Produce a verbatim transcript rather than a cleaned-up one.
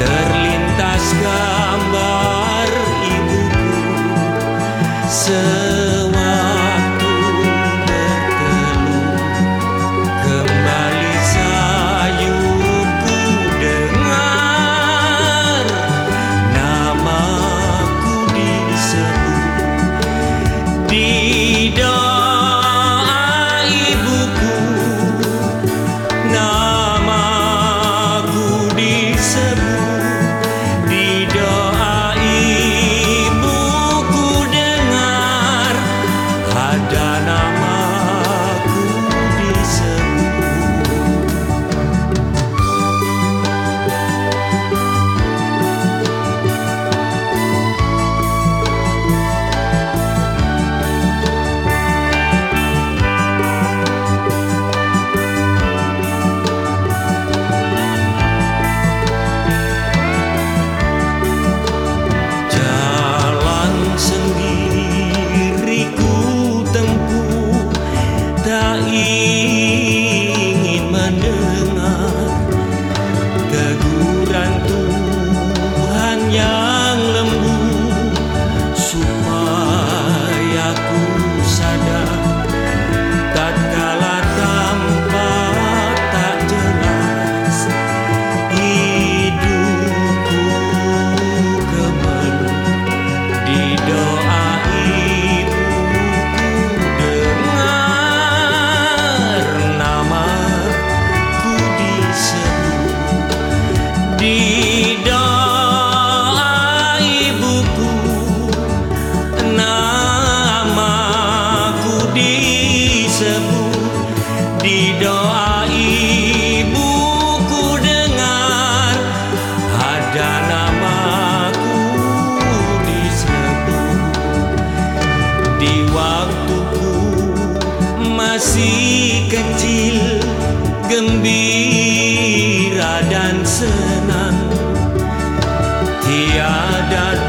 terlintas gambar ibuku sewaktu berteduh. Kembali sayupku dengar namaku disebut di doa ibuku. Namaku disebut di doa ibuku, dengar ada namaku disebut. Jalan sendiri ku tempuh, tak ingin mendengar teguran Tuhan yang lembut, supaya ku sadar tatkala tampak tak jelas hidupku kemelut. Di doa ibuku dengar namaku disebut. Di doa ibuku namaku disebut. Di doa ibuku dengar ada namaku disebut. Di waktuku masih kecil, gembira dan senang, tiada